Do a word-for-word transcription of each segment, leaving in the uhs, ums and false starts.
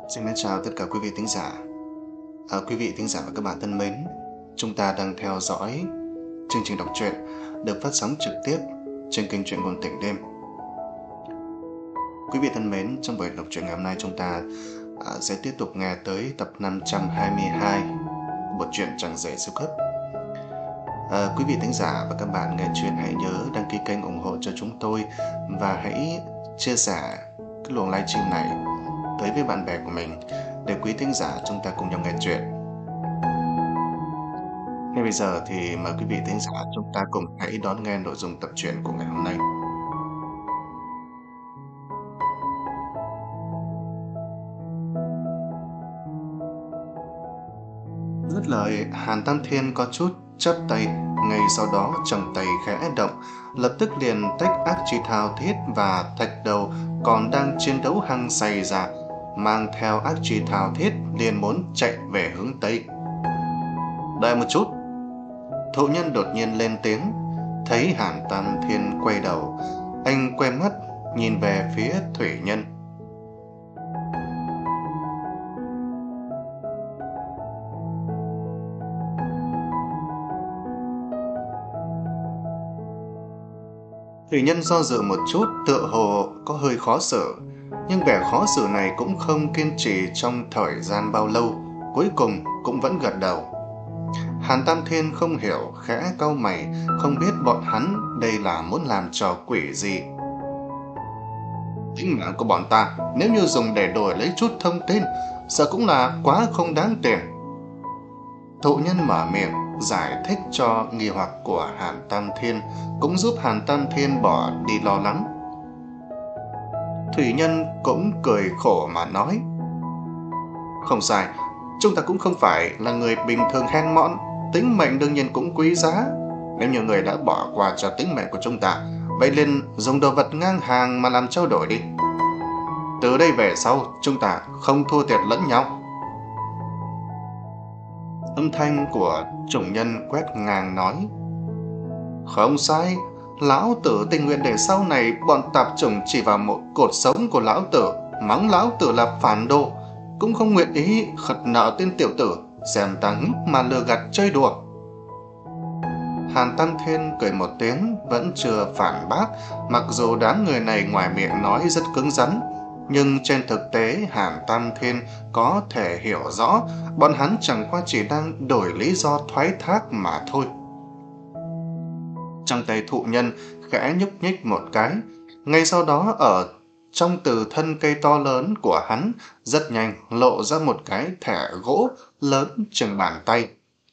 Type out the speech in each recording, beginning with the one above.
Xin chào tất cả quý vị thính giả. À, quý vị thính giả và các bạn thân mến, chúng ta đang theo dõi chương trình đọc truyện được phát sóng trực tiếp trên kênh Truyện Ngôn Tình Đêm. Quý vị thân mến, trong buổi đọc truyện ngày hôm nay chúng ta à, sẽ tiếp tục nghe tới tập năm trăm hai mươi hai bộ truyện Chẳng Rể Siêu Cấp. À, quý vị thính giả và các bạn nghe chuyện hãy nhớ đăng ký kênh ủng hộ cho chúng tôi và hãy chia sẻ cái luồng livestream này tới với bạn bè của mình để quý thính giả chúng ta cùng nhau nghe chuyện. Ngay bây giờ thì mời quý vị thính giả chúng ta cùng hãy đón nghe nội dung tập truyện của ngày hôm nay. Dứt lời, Hàn Tam Thiên có chút chắp tay, ngay sau đó trong tay khẽ động, lập tức liền tách ác chi thao thiết và thạch đầu còn đang chiến đấu hăng say ra, mang theo ác chi thao thiết liền muốn chạy về hướng Tây. Đợi một chút. Thụ nhân đột nhiên lên tiếng. Thấy Hàn Tam Thiên quay đầu, anh quay mắt nhìn về phía Thủy Nhân. Thủy Nhân do dự một chút, tựa hồ có hơi khó xử, nhưng vẻ khó xử này cũng không kiên trì trong thời gian bao lâu, cuối cùng cũng vẫn gật đầu. Hàn Tam Thiên không hiểu, khẽ cau mày, không biết bọn hắn đây là muốn làm trò quỷ gì. Tính mạng của bọn ta nếu như dùng để đổi lấy chút thông tin, sợ cũng là quá không đáng tiền. Thụ Nhân mở miệng giải thích cho nghi hoặc của Hàn Tam Thiên, cũng giúp Hàn Tam Thiên bỏ đi lo lắng. Thủy Nhân cũng cười khổ mà nói. Không sai, chúng ta cũng không phải là người bình thường hèn mọn, tính mệnh đương nhiên cũng quý giá. Nếu như người đã bỏ qua cho tính mệnh của chúng ta, vậy liền dùng đồ vật ngang hàng mà làm trao đổi đi. Từ đây về sau, chúng ta không thua thiệt lẫn nhau. Âm thanh của chủng nhân quét ngang nói. Không sai, lão tử tình nguyện để sau này bọn tạp chủng chỉ vào một cột sống của lão tử, mắng lão tử là phản đồ, cũng không nguyện ý khật nợ tên tiểu tử xem ta ngốc mà lừa gạt chơi đùa. Hàn Tam Thiên cười một tiếng, vẫn chưa phản bác, mặc dù đám người này ngoài miệng nói rất cứng rắn, nhưng trên thực tế Hàn Tam Thiên có thể hiểu rõ bọn hắn chẳng qua chỉ đang đổi lý do thoái thác mà thôi. Trong tay Thụ Nhân khẽ nhúc nhích một cái, ngay sau đó ở trong từ thân cây to lớn của hắn rất nhanh lộ ra một cái thẻ gỗ lớn chừng bàn tay.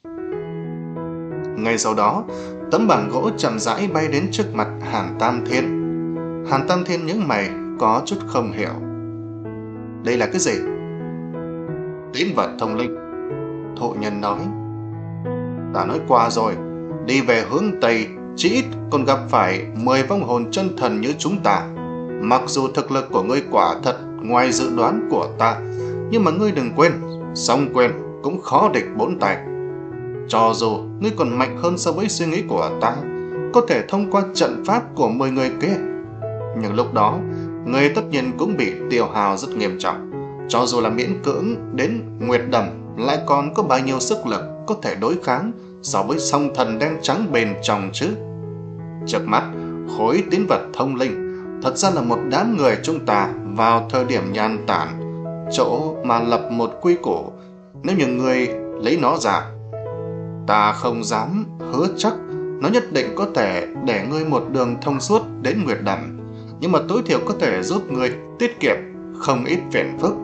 Ngay sau đó, tấm bảng gỗ chậm rãi bay đến trước mặt Hàn Tam Thiên. Hàn Tam Thiên nhướng mày, có chút không hiểu. Đây là cái gì? Tín vật thông linh. Thụ Nhân nói. Ta nói qua rồi, đi về hướng Tây chỉ ít còn gặp phải mười vong hồn chân thần như chúng ta. Mặc dù thực lực của ngươi quả thật ngoài dự đoán của ta, nhưng mà ngươi đừng quên, song quyền cũng khó địch bốn tay. Cho dù ngươi còn mạnh hơn so với suy nghĩ của ta, có thể thông qua trận pháp của mười người kia, nhưng lúc đó ngươi tất nhiên cũng bị tiêu hao rất nghiêm trọng. Cho dù là miễn cưỡng đến Nguyệt Đầm, lại còn có bao nhiêu sức lực có thể đối kháng so với song thần đen trắng bền trong chứ? Trước mắt, khối tín vật thông linh thật ra là một đám người chúng ta vào thời điểm nhàn tản, chỗ mà lập một quy củ. Nếu như người lấy nó ra, ta không dám hứa chắc nó nhất định có thể để ngươi một đường thông suốt đến Nguyệt Đầm, nhưng mà tối thiểu có thể giúp ngươi tiết kiệm không ít phiền phức.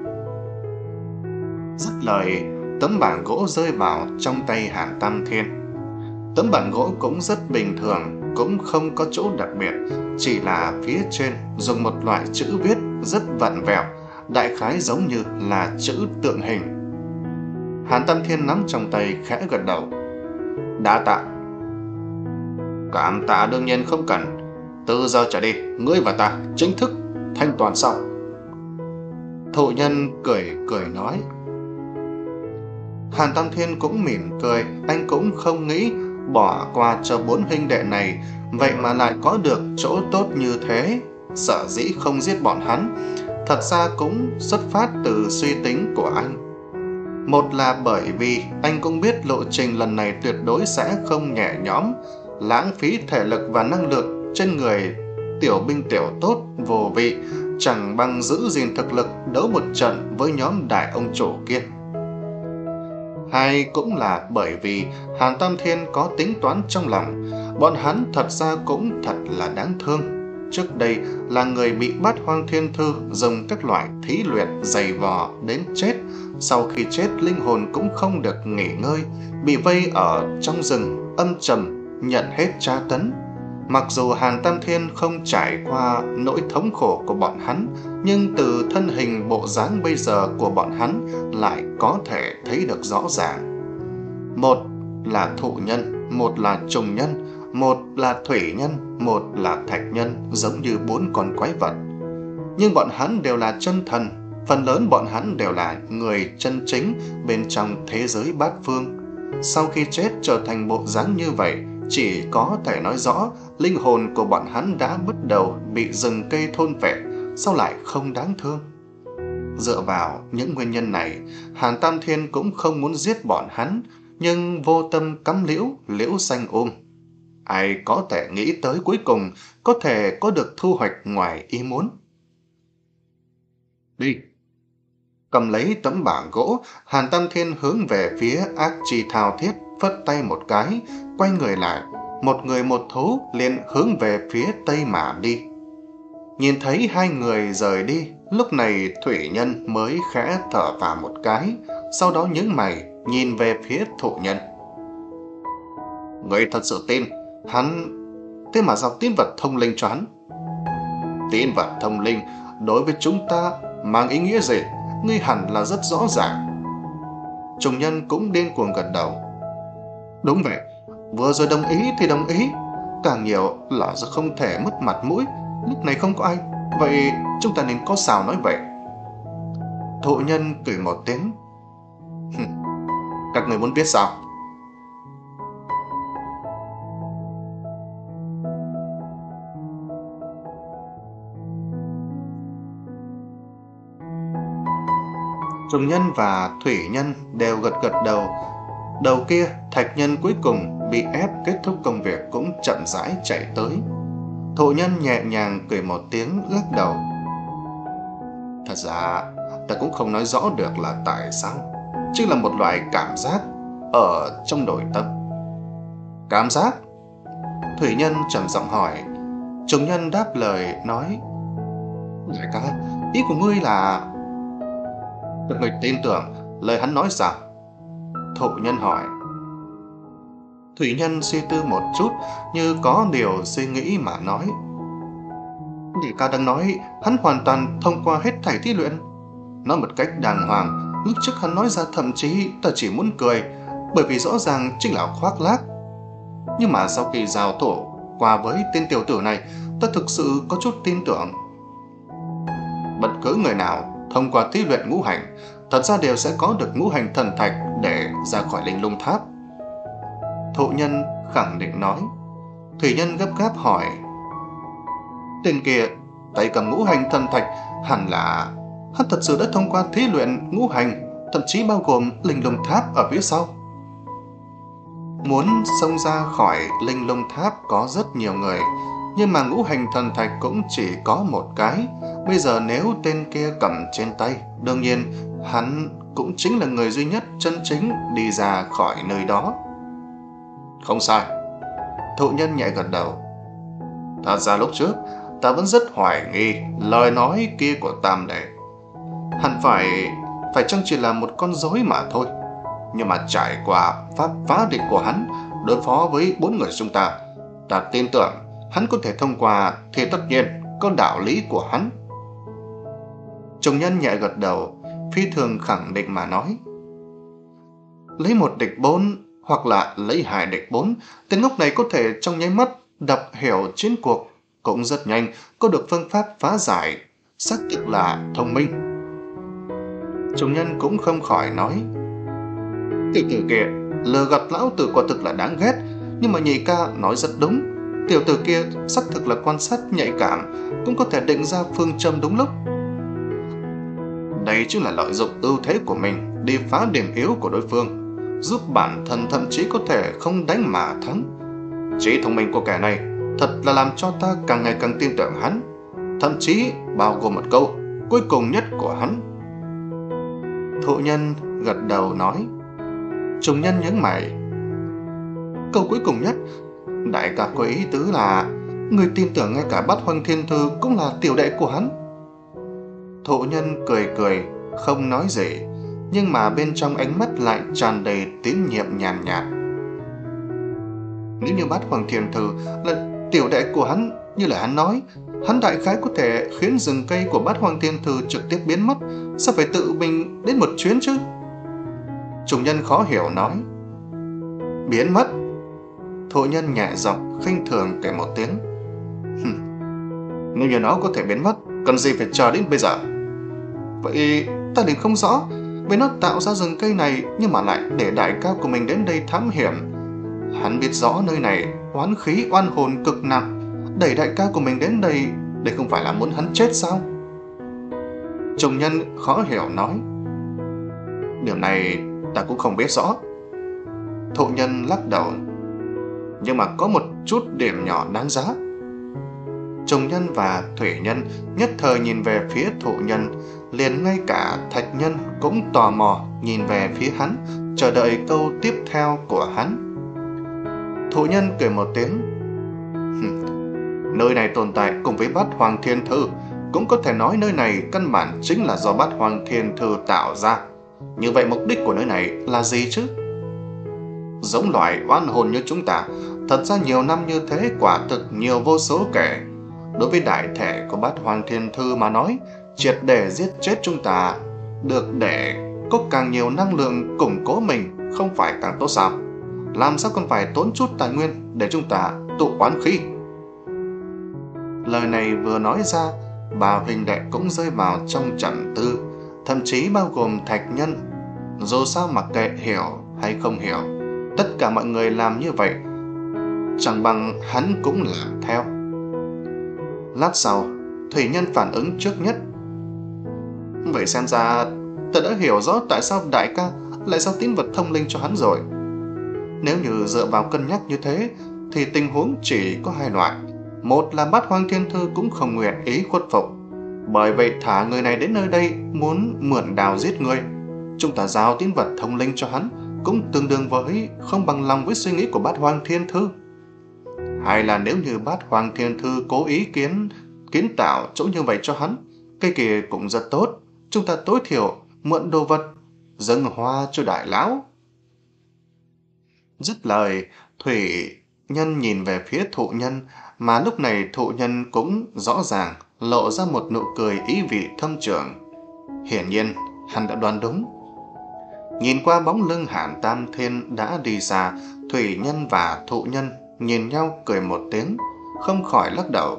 Dứt lời, tấm bảng gỗ rơi vào trong tay Hàn Tam Thiên. Tấm bảng gỗ cũng rất bình thường, cũng không có chỗ đặc biệt, chỉ là phía trên dùng một loại chữ viết rất vặn vẹo, đại khái giống như là chữ tượng hình. Hàn Tam Thiên nắm trong tay khẽ gật đầu. Đa tạ. Cảm tạ đương nhiên không cần. Từ giờ trở đi, ngươi và ta chính thức thanh toán sau. Thụ Nhân cười cười nói. Hàn Tam Thiên cũng mỉm cười, anh cũng không nghĩ bỏ qua cho bốn huynh đệ này, vậy mà lại có được chỗ tốt như thế. Sở dĩ không giết bọn hắn thật ra cũng xuất phát từ suy tính của anh. Một là bởi vì anh cũng biết lộ trình lần này tuyệt đối sẽ không nhẹ nhõm, lãng phí thể lực và năng lượng trên người tiểu binh tiểu tốt vô vị, chẳng bằng giữ gìn thực lực đấu một trận với nhóm đại ông chủ kia. Hai cũng là bởi vì Hàn Tam Thiên có tính toán trong lòng, bọn hắn thật ra cũng thật là đáng thương. Trước đây là người bị Bát Hoang Thiên Thư dùng các loại thí luyện dày vò đến chết, sau khi chết linh hồn cũng không được nghỉ ngơi, bị vây ở trong rừng âm trầm, nhận hết tra tấn. Mặc dù Hàn Tam Thiên không trải qua nỗi thống khổ của bọn hắn, nhưng từ thân hình bộ dáng bây giờ của bọn hắn lại có thể thấy được rõ ràng. Một là thụ nhân, một là trùng nhân, một là thủy nhân, một là thạch nhân, giống như bốn con quái vật. Nhưng bọn hắn đều là chân thần, phần lớn bọn hắn đều là người chân chính bên trong thế giới bát phương. Sau khi chết trở thành bộ dáng như vậy, chỉ có thể nói rõ linh hồn của bọn hắn đã bắt đầu bị rừng cây thôn vệ, sao lại không đáng thương. Dựa vào những nguyên nhân này, Hàn Tam Thiên cũng không muốn giết bọn hắn, nhưng vô tâm cắm liễu, liễu xanh um. Ai có thể nghĩ tới cuối cùng có thể có được thu hoạch ngoài ý muốn. Đi. Cầm lấy tấm bảng gỗ, Hàn Tam Thiên hướng về phía Ác Chi Thao Thiết, phất tay một cái, quay người lại, một người một thú liền hướng về phía tây mà đi. Nhìn thấy hai người rời đi, lúc này thủy nhân mới khẽ thở vào một cái, sau đó nhướng mày nhìn về phía thụ nhân. Người thật sự tin hắn, thế mà giao tín vật thông linh cho hắn? Tín vật thông linh đối với chúng ta mang ý nghĩa gì? Ngươi hẳn là rất rõ ràng. Trùng nhân cũng điên cuồng gật đầu. Đúng vậy, vừa rồi đồng ý thì đồng ý, càng nhiều là do không thể mất mặt mũi. Lúc này không có ai, vậy chúng ta nên có sao nói vậy. Thụ nhân cười một tiếng. Các người muốn biết sao? Trùng nhân và thủy nhân đều gật gật đầu. Đầu kia, thạch nhân cuối cùng bị ép kết thúc công việc cũng chậm rãi chạy tới. Thụ nhân nhẹ nhàng cười một tiếng lắc đầu. Thật ra, ta cũng không nói rõ được là tại sao, chứ là một loại cảm giác ở trong nội tâm. Cảm giác? Thủy nhân trầm giọng hỏi. Trùng nhân đáp lời nói. Đại ca, ý của ngươi là... Các người tin tưởng lời hắn nói sao? Thụ nhân hỏi. Thủy nhân suy tư một chút, như có điều suy nghĩ mà nói. Đại ca đang nói hắn hoàn toàn thông qua hết thảy thí luyện. Nói một cách đàng hoàng, lúc trước hắn nói ra thậm chí ta chỉ muốn cười, bởi vì rõ ràng chính là khoác lác. Nhưng mà sau khi giao thủ qua với tên tiểu tử này, ta thực sự có chút tin tưởng. Bất cứ người nào thông qua thí luyện ngũ hành, thật ra đều sẽ có được ngũ hành thần thạch để ra khỏi linh lung tháp. Thụ nhân khẳng định nói. Thủy nhân gấp gáp hỏi. Tên kia tay cầm ngũ hành thần thạch, hẳn là hắn thật sự đã thông qua thí luyện ngũ hành, thậm chí bao gồm linh lung tháp ở phía sau. Muốn xông ra khỏi linh lung tháp có rất nhiều người, nhưng mà ngũ hành thần thạch cũng chỉ có một cái. Bây giờ nếu tên kia cầm trên tay, đương nhiên hắn cũng chính là người duy nhất chân chính đi ra khỏi nơi đó. Không sai. Thụ nhân nhẹ gật đầu. Thật ra lúc trước ta vẫn rất hoài nghi lời nói kia của Tam Đệ. Hẳn phải phải chăng chỉ là một con rối mà thôi. Nhưng mà trải qua pháp phá địch của hắn đối phó với bốn người chúng ta, ta tin tưởng hắn có thể thông qua, thì tất nhiên có đạo lý của hắn. Trùng nhân nhẹ gật đầu, phi thường khẳng định mà nói. Lấy một địch bốn, hoặc là lấy hai địch bốn, tên ngốc này có thể trong nháy mắt đọc hiểu chiến cuộc, cũng rất nhanh có được phương pháp phá giải, xác thực là thông minh. Trùng nhân cũng không khỏi nói. Tiểu tử kia lừa gạt lão tử quả thực là đáng ghét, nhưng mà nhị ca nói rất đúng. Tiểu tử kia xác thực là quan sát nhạy cảm, cũng có thể định ra phương châm đúng lúc. Đây chính là lợi dụng ưu thế của mình đi phá điểm yếu của đối phương, giúp bản thân thậm chí có thể không đánh mà thắng. Trí thông minh của kẻ này thật là làm cho ta càng ngày càng tin tưởng hắn, thậm chí bao gồm một câu cuối cùng nhất của hắn. Thụ nhân gật đầu nói. Trùng nhân nhướng mày. Câu cuối cùng nhất, đại ca có ý tứ là người tin tưởng ngay cả Bát Hoang Thiên Thư cũng là tiểu đệ của hắn. Thụ nhân cười cười, không nói gì, nhưng mà bên trong ánh mắt lại tràn đầy tín nhiệm nhàn nhạt. Nếu như Bát Hoang Thiên Thư là tiểu đệ của hắn, như là hắn nói, hắn đại khái có thể khiến rừng cây của Bát Hoang Thiên Thư trực tiếp biến mất, sao phải tự mình đến một chuyến chứ? Trùng nhân khó hiểu nói. Biến mất? Thụ nhân nhẹ giọng khinh thường kể một tiếng. Nếu như nó có thể biến mất, cần gì phải chờ đến bây giờ? Vậy ta liền không rõ, vì nó tạo ra rừng cây này nhưng mà lại để đại ca của mình đến đây thám hiểm. Hắn biết rõ nơi này oán khí oan hồn cực nặng, đẩy đại ca của mình đến đây để không phải là muốn hắn chết sao? Trùng nhân khó hiểu nói. Điều này ta cũng không biết rõ. Thụ nhân lắc đầu. Nhưng mà có một chút điểm nhỏ đáng giá. Trùng nhân và thủy nhân nhất thời nhìn về phía thụ nhân, liền ngay cả thạch nhân cũng tò mò nhìn về phía hắn, chờ đợi câu tiếp theo của hắn. Thụ nhân cười một tiếng. Nơi này tồn tại cùng với Bát Hoang Thiên Thư, cũng có thể nói nơi này căn bản chính là do Bát Hoang Thiên Thư tạo ra. Như vậy mục đích của nơi này là gì chứ? Giống loài oan hồn như chúng ta, thật ra nhiều năm như thế quả thực nhiều vô số kể. Đối với đại thể của Bát Hoang Thiên Thư mà nói, triệt để giết chết chúng ta, được để có càng nhiều năng lượng củng cố mình, không phải càng tốt sao? Làm sao còn phải tốn chút tài nguyên để chúng ta tụ oán khí? Lời này vừa nói ra, bà huynh đệ cũng rơi vào trong trầm tư, thậm chí bao gồm thạch nhân. Dù sao mặc kệ hiểu hay không hiểu, tất cả mọi người làm như vậy, chẳng bằng hắn cũng làm theo. Lát sau, thủy nhân phản ứng trước nhất. Vậy xem ra ta đã hiểu rõ tại sao đại ca lại giao tín vật thông linh cho hắn rồi. Nếu như dựa vào cân nhắc như thế, thì tình huống chỉ có hai loại. Một là Bát Hoang Thiên Thư cũng không nguyện ý khuất phục, bởi vậy thả người này đến nơi đây muốn mượn đào giết người. Chúng ta giao tín vật thông linh cho hắn cũng tương đương với không bằng lòng với suy nghĩ của Bát Hoang Thiên Thư. Hay là nếu như Bát Hoang Thiên Thư cố ý kiến kiến tạo chỗ như vậy cho hắn, cây kia cũng rất tốt. Chúng ta tối thiểu mượn đồ vật, dâng hoa cho đại lão. Dứt lời, thủy nhân nhìn về phía thụ nhân, mà lúc này thụ nhân cũng rõ ràng lộ ra một nụ cười ý vị thâm trường. Hiển nhiên, hắn đã đoán đúng. Nhìn qua bóng lưng Hàn Tam Thiên đã đi xa, thủy nhân và thụ nhân nhìn nhau cười một tiếng, không khỏi lắc đầu.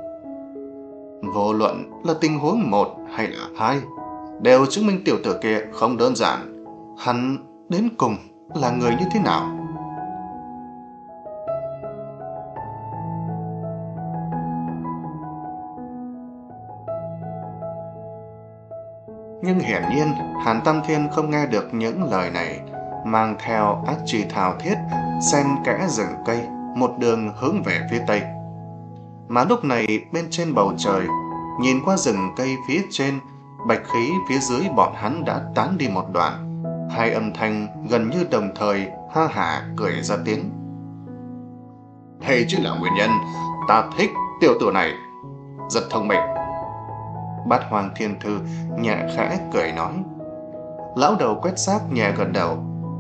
Vô luận là tình huống một hay là hai, đều chứng minh tiểu tử kia không đơn giản. Hắn đến cùng là người như thế nào? Nhưng hiển nhiên, Hàn Tam Thiên không nghe được những lời này, mang theo ác trì thao thiết, xen kẽ rừng cây, một đường hướng về phía tây. Mà lúc này bên trên bầu trời, nhìn qua rừng cây phía trên, bạch khí phía dưới bọn hắn đã tán đi một đoạn. Hai âm thanh gần như đồng thời ha hả cười ra tiếng. Đây chính là nguyên nhân ta thích tiểu tử này, rất thông minh. Bát Hoang Thiên Thư nhẹ khẽ cười nói. Lão đầu quét xác nhẹ gật đầu.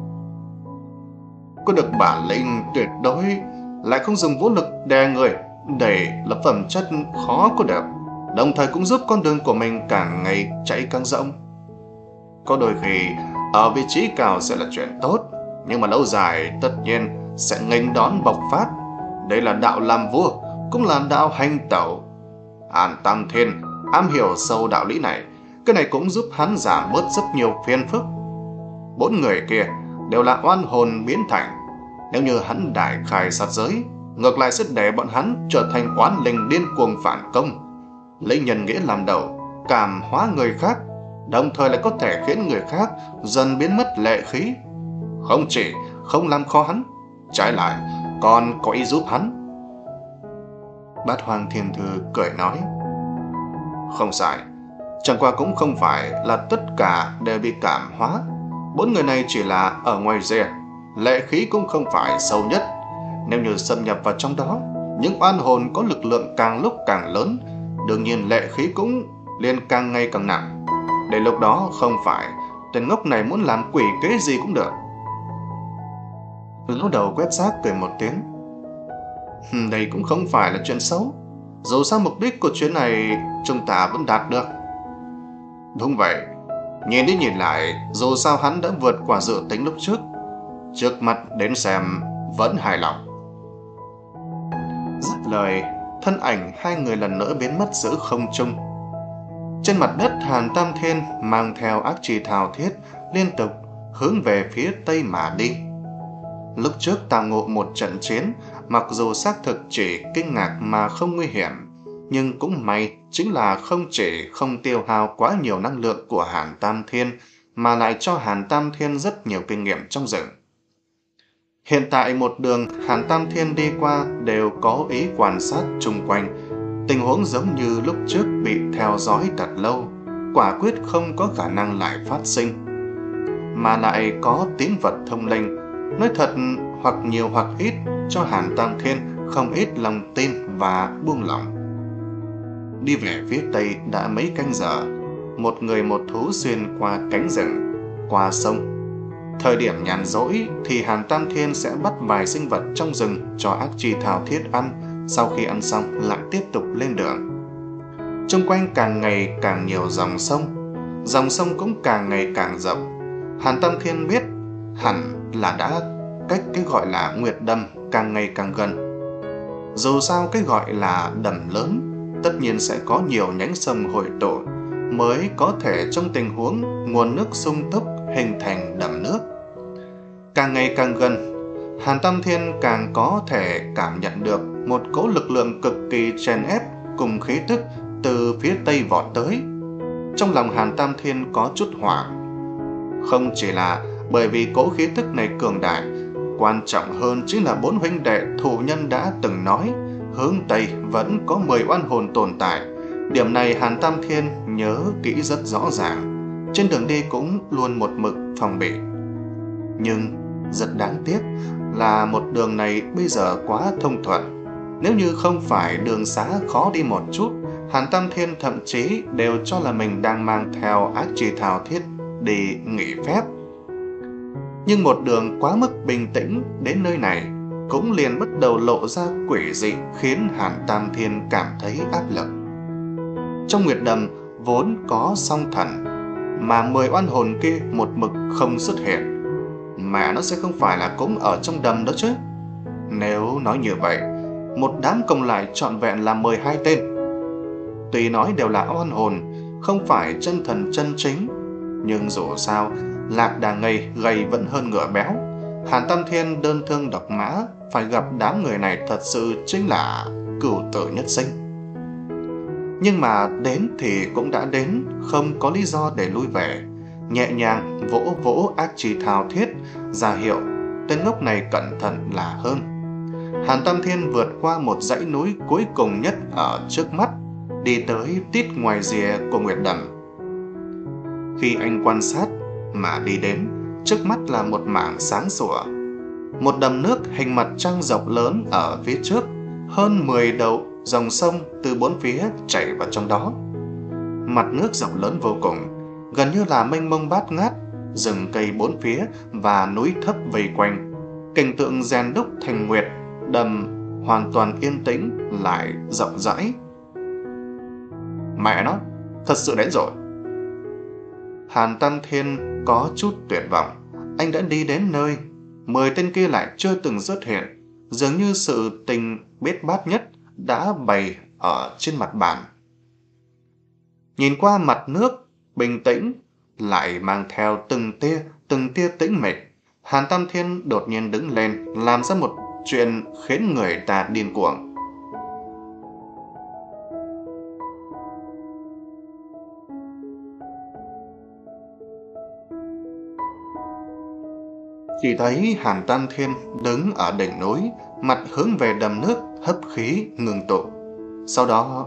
Có được bản lĩnh tuyệt đối, lại không dùng vũ lực đè người, để là phẩm chất khó có được, đồng thời cũng giúp con đường của mình càng ngày chạy càng rộng. Có đôi khi ở vị trí cao sẽ là chuyện tốt, nhưng mà lâu dài tất nhiên sẽ nghênh đón bộc phát. Đây là đạo làm vua, cũng là đạo hành tẩu. Hàn Tam Thiên am hiểu sâu đạo lý này, cái này cũng giúp hắn giảm bớt rất nhiều phiền phức. Bốn người kia đều là oan hồn biến thành, nếu như hắn đại khai sát giới, ngược lại sẽ để bọn hắn trở thành oán linh điên cuồng phản công, lấy nhân nghĩa làm đầu, cảm hóa người khác, đồng thời lại có thể khiến người khác dần biến mất lệ khí. Không chỉ không làm khó hắn, trái lại còn có ý giúp hắn. Bát Hoang Thiên Thư cười nói, không sai, chẳng qua cũng không phải là tất cả đều bị cảm hóa. Bốn người này chỉ là ở ngoài rìa, lệ khí cũng không phải sâu nhất. Nếu như xâm nhập vào trong đó, những oan hồn có lực lượng càng lúc càng lớn, đương nhiên lệ khí cũng liền càng ngày càng nặng. Để lúc đó không phải tên ngốc này muốn làm quỷ kế gì cũng được. Lão đầu quét rác cười một tiếng. Đây cũng không phải là chuyện xấu, dù sao mục đích của chuyến này chúng ta vẫn đạt được. Đúng vậy, nhìn đi nhìn lại, dù sao hắn đã vượt qua dự tính lúc trước. Trước mắt đến xem vẫn hài lòng. Dứt lời, thân ảnh hai người lần nữa biến mất giữa không trung. Trên mặt đất, Hàn Tam Thiên mang theo ác trì thao thiết liên tục hướng về phía tây mà đi. Lúc trước tao ngộ một trận chiến, mặc dù xác thực chỉ kinh ngạc mà không nguy hiểm, nhưng cũng may chính là không chỉ không tiêu hao quá nhiều năng lượng của Hàn Tam Thiên, mà lại cho Hàn Tam Thiên rất nhiều kinh nghiệm trong rừng. Hiện tại một đường Hàn Tam Thiên đi qua đều có ý quan sát chung quanh, tình huống giống như lúc trước bị theo dõi thật lâu, quả quyết không có khả năng lại phát sinh. Mà lại có tín vật thông linh, nói thật hoặc nhiều hoặc ít cho Hàn Tam Thiên không ít lòng tin và buông lỏng. Đi về phía tây đã mấy canh giờ, một người một thú xuyên qua cánh rừng, qua sông. Thời điểm nhàn rỗi thì Hàn Tam Thiên sẽ bắt vài sinh vật trong rừng cho ác chi thao thiết ăn, sau khi ăn xong lại tiếp tục lên đường. Xung quanh càng ngày càng nhiều dòng sông, dòng sông cũng càng ngày càng rộng. Hàn Tam Thiên biết hẳn là đã cách cái gọi là Nguyệt Đầm càng ngày càng gần. Dù sao cái gọi là đầm lớn, tất nhiên sẽ có nhiều nhánh sông hội tụ mới có thể trong tình huống nguồn nước sung túc hình thành đầm nước. Càng ngày càng gần, Hàn Tam Thiên càng có thể cảm nhận được một cỗ lực lượng cực kỳ chèn ép cùng khí tức từ phía tây vọt tới. Trong lòng Hàn Tam Thiên có chút hoảng. Không chỉ là bởi vì cỗ khí tức này cường đại, quan trọng hơn chính là bốn huynh đệ thù nhân đã từng nói hướng tây vẫn có mười oan hồn tồn tại. Điểm này Hàn Tam Thiên nhớ kỹ rất rõ ràng, trên đường đi cũng luôn một mực phòng bị. Nhưng rất đáng tiếc là một đường này bây giờ quá thông thuận. Nếu như không phải đường xá khó đi một chút, Hàn Tam Thiên thậm chí đều cho là mình đang mang theo ác trì thao thiết đi nghỉ phép. Nhưng một đường quá mức bình tĩnh đến nơi này cũng liền bắt đầu lộ ra quỷ dị, khiến Hàn Tam Thiên cảm thấy áp lực. Trong Nguyệt Đầm vốn có song thần, mà mười oan hồn kia một mực không xuất hiện. Mà nó sẽ không phải là cũng ở trong đầm đó chứ. Nếu nói như vậy, một đám cộng lại trọn vẹn là mười hai tên. Tuy nói đều là oan hồn, không phải chân thần chân chính, nhưng dù sao lạc đà ngây gầy vẫn hơn ngựa béo. Hàn Tam Thiên đơn thương độc mã, phải gặp đám người này thật sự chính là cửu tử nhất sinh. Nhưng mà đến thì cũng đã đến, không có lý do để lui về. Nhẹ nhàng vỗ vỗ ác trì thao thiết, ra hiệu tên ngốc này cẩn thận là hơn. Hàn Tam Thiên vượt qua một dãy núi cuối cùng nhất ở trước mắt, đi tới tít ngoài rìa của Nguyệt Đầm. Khi anh quan sát mà đi đến, trước mắt là một mảng sáng sủa. Một đầm nước hình mặt trăng rộng lớn ở phía trước, hơn mười đầu dòng sông từ bốn phía chảy vào trong đó. Mặt nước rộng lớn vô cùng, gần như là mênh mông bát ngát, rừng cây bốn phía và núi thấp vây quanh. Cảnh tượng rèn đúc thành nguyệt, đầm hoàn toàn yên tĩnh lại rộng rãi. Mẹ nó, thật sự đến rồi. Hàn Tam Thiên có chút tuyệt vọng. Anh đã đi đến nơi, mười tên kia lại chưa từng xuất hiện. Dường như sự tình bết bát nhất đã bày ở trên mặt bàn. Nhìn qua mặt nước bình tĩnh, lại mang theo từng tia, từng tia tĩnh mịch, Hàn Tam Thiên đột nhiên đứng lên, làm ra một chuyện khiến người ta điên cuồng. Chỉ thấy Hàn Tam Thiên đứng ở đỉnh núi, mặt hướng về đầm nước, hấp khí ngừng tụ. Sau đó,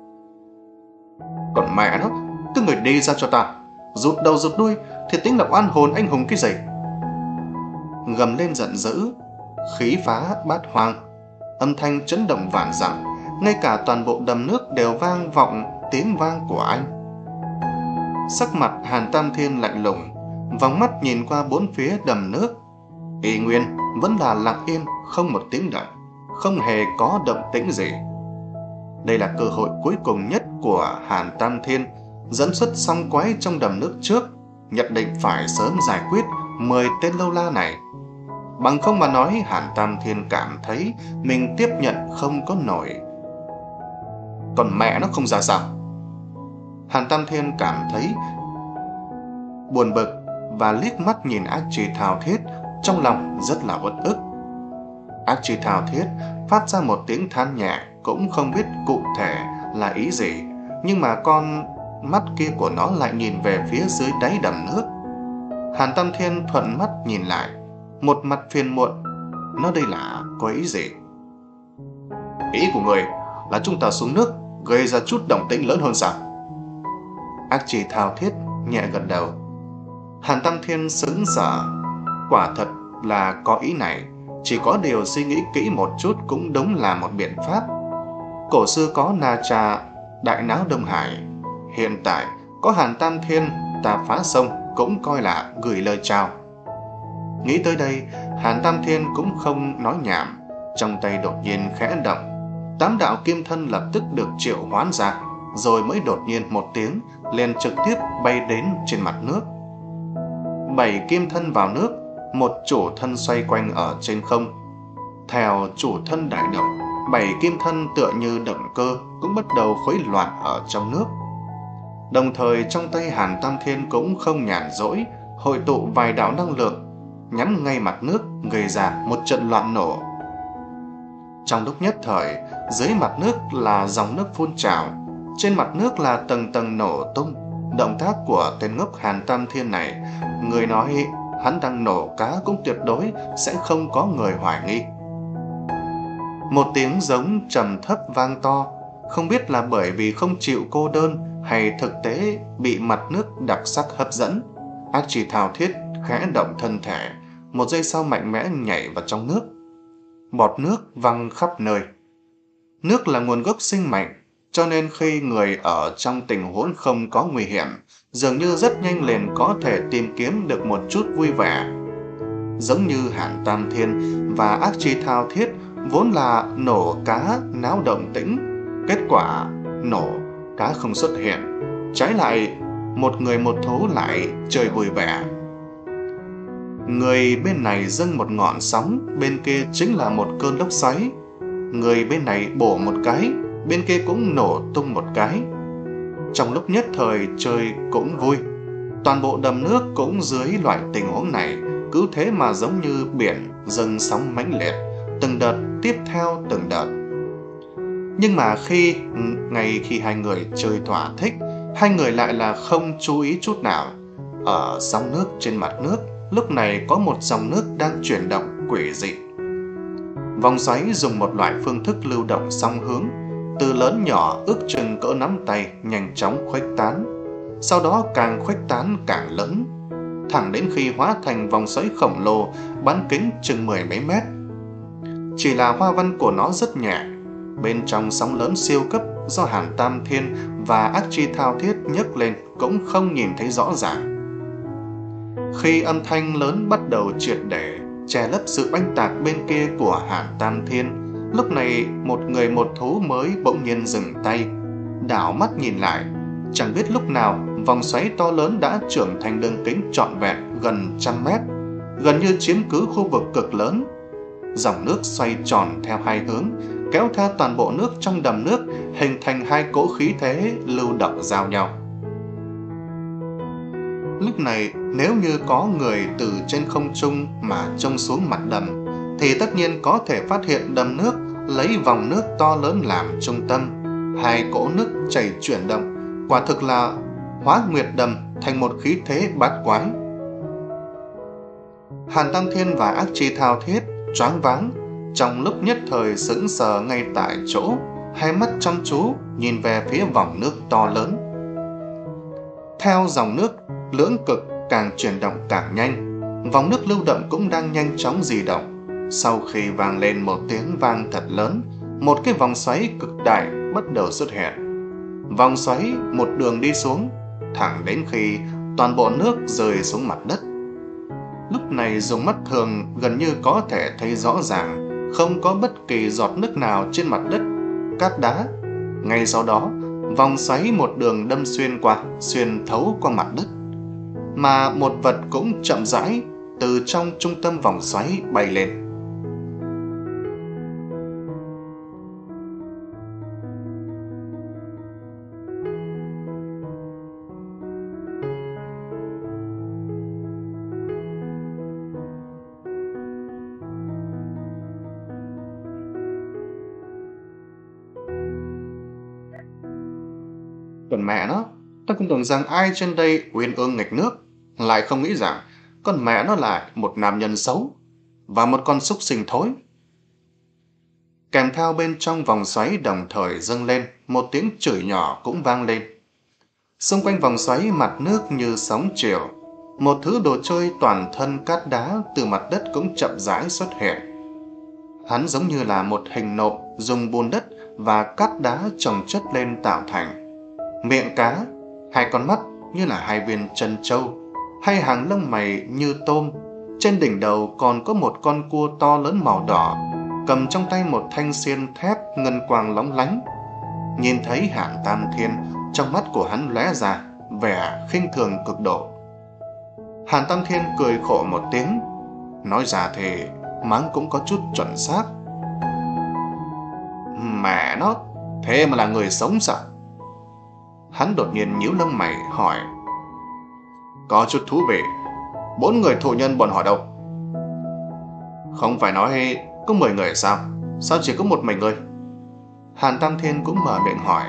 còn mẹ nó, cứ người đi ra cho ta, rụt đầu rụt đuôi thì tính là oan hồn anh hùng cái gì? Gầm lên giận dữ, khí phá bát hoang, âm thanh chấn động vạn dặm, ngay cả toàn bộ đầm nước đều vang vọng tiếng vang của anh. Sắc mặt Hàn Tam Thiên lạnh lùng, vòng mắt nhìn qua bốn phía đầm nước, y nguyên vẫn là lặng yên, không một tiếng động, không hề có động tĩnh gì. Đây là cơ hội cuối cùng nhất của Hàn Tam Thiên dẫn xuất song quái trong đầm nước trước, nhất định phải sớm giải quyết mười tên lâu la này. Bằng không mà nói, Hàn Tam Thiên cảm thấy mình tiếp nhận không có nổi. Còn mẹ nó không ra sao? Hàn Tam Thiên cảm thấy buồn bực và liếc mắt nhìn Ác Trì Thao Thiết, trong lòng rất là uất ức. Ác Trì Thao Thiết phát ra một tiếng than nhẹ, cũng không biết cụ thể là ý gì, nhưng mà con mắt kia của nó lại nhìn về phía dưới đáy đầm nước. Hàn Tam Thiên thuận mắt nhìn lại, một mặt phiền muộn. Nó đây là có ý gì? Ý của người là chúng ta xuống nước gây ra chút động tĩnh lớn hơn sao? Ác Trì Thao Thiết nhẹ gật đầu. Hàn Tam Thiên sững sờ, quả thật là có ý này, chỉ có điều suy nghĩ kỹ một chút cũng đúng là một biện pháp. Cổ xưa có Na Cha đại náo Đông Hải, hiện tại có Hàn Tam Thiên ta phá sông cũng coi là gửi lời chào. Nghĩ tới đây, Hàn Tam Thiên cũng không nói nhảm, trong tay đột nhiên khẽ động, tám đạo kim thân lập tức được triệu hoán ra, rồi mới đột nhiên một tiếng liền trực tiếp bay đến trên mặt nước. Bảy kim thân vào nước, một chủ thân xoay quanh ở trên không. Theo chủ thân đại động, bảy kim thân tựa như động cơ cũng bắt đầu khuấy loạn ở trong nước. Đồng thời trong tay Hàn Tam Thiên cũng không nhàn rỗi, hội tụ vài đạo năng lượng, nhắm ngay mặt nước gây ra một trận loạn nổ. Trong lúc nhất thời, dưới mặt nước là dòng nước phun trào, trên mặt nước là tầng tầng nổ tung. Động tác của tên ngốc Hàn Tam Thiên này, người nói hắn đang nổ cá cũng tuyệt đối sẽ không có người hoài nghi. Một tiếng giống trầm thấp vang to, không biết là bởi vì không chịu cô đơn hay thực tế bị mặt nước đặc sắc hấp dẫn. Ác Trì Thao Thiết khẽ động thân thể, một giây sau mạnh mẽ nhảy vào trong nước. Bọt nước văng khắp nơi. Nước là nguồn gốc sinh mệnh, cho nên khi người ở trong tình huống không có nguy hiểm, dường như rất nhanh liền có thể tìm kiếm được một chút vui vẻ. Giống như Hàn Tam Thiên và Ác Trì Thao Thiết vốn là nổ cá náo động tĩnh, kết quả nổ cá không xuất hiện, trái lại một người một thú lại chơi vui vẻ. Người bên này dâng một ngọn sóng, bên kia chính là một cơn lốc xoáy. Người bên này bổ một cái, bên kia cũng nổ tung một cái. Trong lúc nhất thời chơi cũng vui. Toàn bộ đầm nước cũng dưới loại tình huống này, cứ thế mà giống như biển dâng sóng mãnh liệt, từng đợt tiếp theo từng đợt. Nhưng mà khi ngay khi hai người chơi thỏa thích, hai người lại là không chú ý chút nào. Ở sóng nước trên mặt nước, lúc này có một dòng nước đang chuyển động quỷ dị. Vòng xoáy dùng một loại phương thức lưu động song hướng, từ lớn nhỏ ước chừng cỡ nắm tay nhanh chóng khuếch tán, sau đó càng khuếch tán càng lớn, thẳng đến khi hóa thành vòng xoáy khổng lồ bán kính chừng mười mấy mét. Chỉ là hoa văn của nó rất nhẹ, bên trong sóng lớn siêu cấp do Hàn Tam Thiên và Ác Trì Thao Thiết nhấc lên cũng không nhìn thấy rõ ràng. Khi âm thanh lớn bắt đầu triệt để che lấp sự oanh tạc bên kia của Hàn Tam Thiên, lúc này một người một thú mới bỗng nhiên dừng tay, đảo mắt nhìn lại. Chẳng biết lúc nào vòng xoáy to lớn đã trưởng thành đường kính trọn vẹn gần trăm mét, gần như chiếm cứ khu vực cực lớn. Dòng nước xoay tròn theo hai hướng, kéo theo toàn bộ nước trong đầm nước, hình thành hai cỗ khí thế lưu động giao nhau. Lúc này nếu như có người từ trên không trung mà trông xuống mặt đầm, thì tất nhiên có thể phát hiện đầm nước lấy vòng nước to lớn làm trung tâm, hai cỗ nước chảy chuyển động, quả thực là hóa nguyệt đầm thành một khí thế bát quái. Hàn Tam Thiên và Ác Chi thao thiết, choáng váng, trong lúc nhất thời sững sờ ngay tại chỗ, hai mắt chăm chú nhìn về phía vòng nước to lớn. Theo dòng nước lưỡng cực càng chuyển động càng nhanh, vòng nước lưu động cũng đang nhanh chóng di động. Sau khi vang lên một tiếng vang thật lớn, một cái vòng xoáy cực đại bắt đầu xuất hiện. Vòng xoáy một đường đi xuống, thẳng đến khi toàn bộ nước rơi xuống mặt đất. Lúc này dùng mắt thường gần như có thể thấy rõ ràng, không có bất kỳ giọt nước nào trên mặt đất, cát đá. Ngay sau đó, vòng xoáy một đường đâm xuyên qua, xuyên thấu qua mặt đất. Mà một vật cũng chậm rãi từ trong trung tâm vòng xoáy bay lên. Còn mẹ nó, ta cũng tưởng rằng ai trên đây uyên ương nghịch nước, lại không nghĩ rằng con mẹ nó lại một nam nhân xấu và một con súc sinh thối. Kèm theo bên trong vòng xoáy đồng thời dâng lên một tiếng chửi nhỏ cũng vang lên. Xung quanh vòng xoáy mặt nước như sóng chiều, một thứ đồ chơi toàn thân cát đá từ mặt đất cũng chậm rãi xuất hiện. Hắn giống như là một hình nộm dùng bùn đất và cát đá chồng chất lên tạo thành. Miệng cá, hai con mắt như là hai viên chân trâu, hai hàng lông mày như tôm. Trên đỉnh đầu còn có một con cua to lớn màu đỏ, cầm trong tay một thanh xiên thép ngân quang lóng lánh. Nhìn thấy Hàn Tam Thiên, trong mắt của hắn lóe ra vẻ khinh thường cực độ. Hàn Tam Thiên cười khổ một tiếng, nói ra thì mắng cũng có chút chuẩn xác. Mẹ nó, thế mà là người sống sao? Hắn đột nhiên nhíu lông mày hỏi. Có chút thú vị, bốn người thù nhân bọn họ đâu? Không phải nói có mười người sao? Sao chỉ có một mình ngươi? Hàn Tam Thiên cũng mở miệng hỏi.